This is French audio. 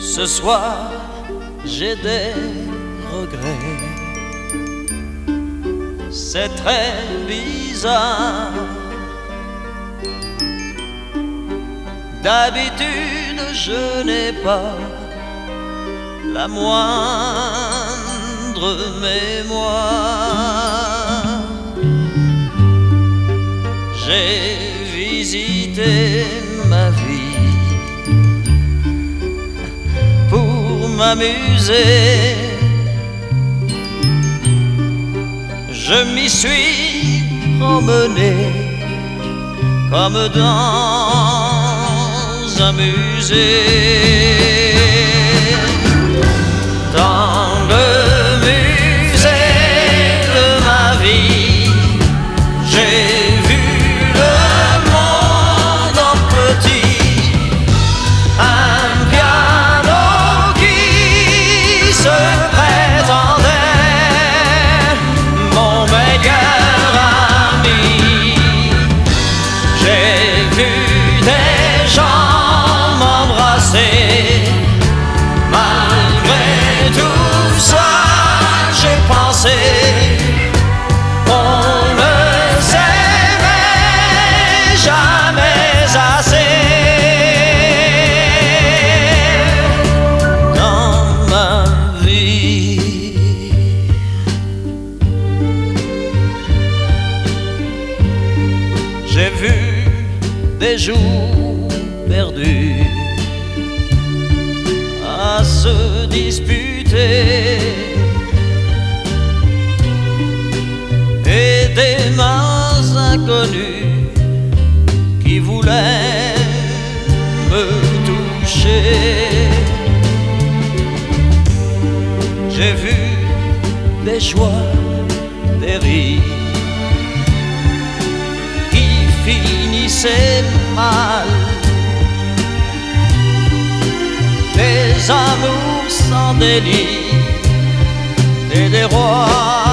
Ce soir, j'ai des regrets. C'est très bizarre. D'habitude, je n'ai pas la moindre mémoire. J'ai visité ma vie pour m'amuser. Je m'y suis promené comme dans un musée. Dans le musée de ma vie, j'ai vu le monde en petit. Un piano qui se prétendait mon meilleur ami. J'ai vu des gens m'embrasser. Malgré tout ça, j'ai pensé qu'on ne s'aimait jamais assez. Dans ma vie, j'ai vu des jours perdus à se disputer et des mains inconnues qui voulaient me toucher. J'ai vu des joies, des rires qui finissaient mal, des amours sans délire et des rois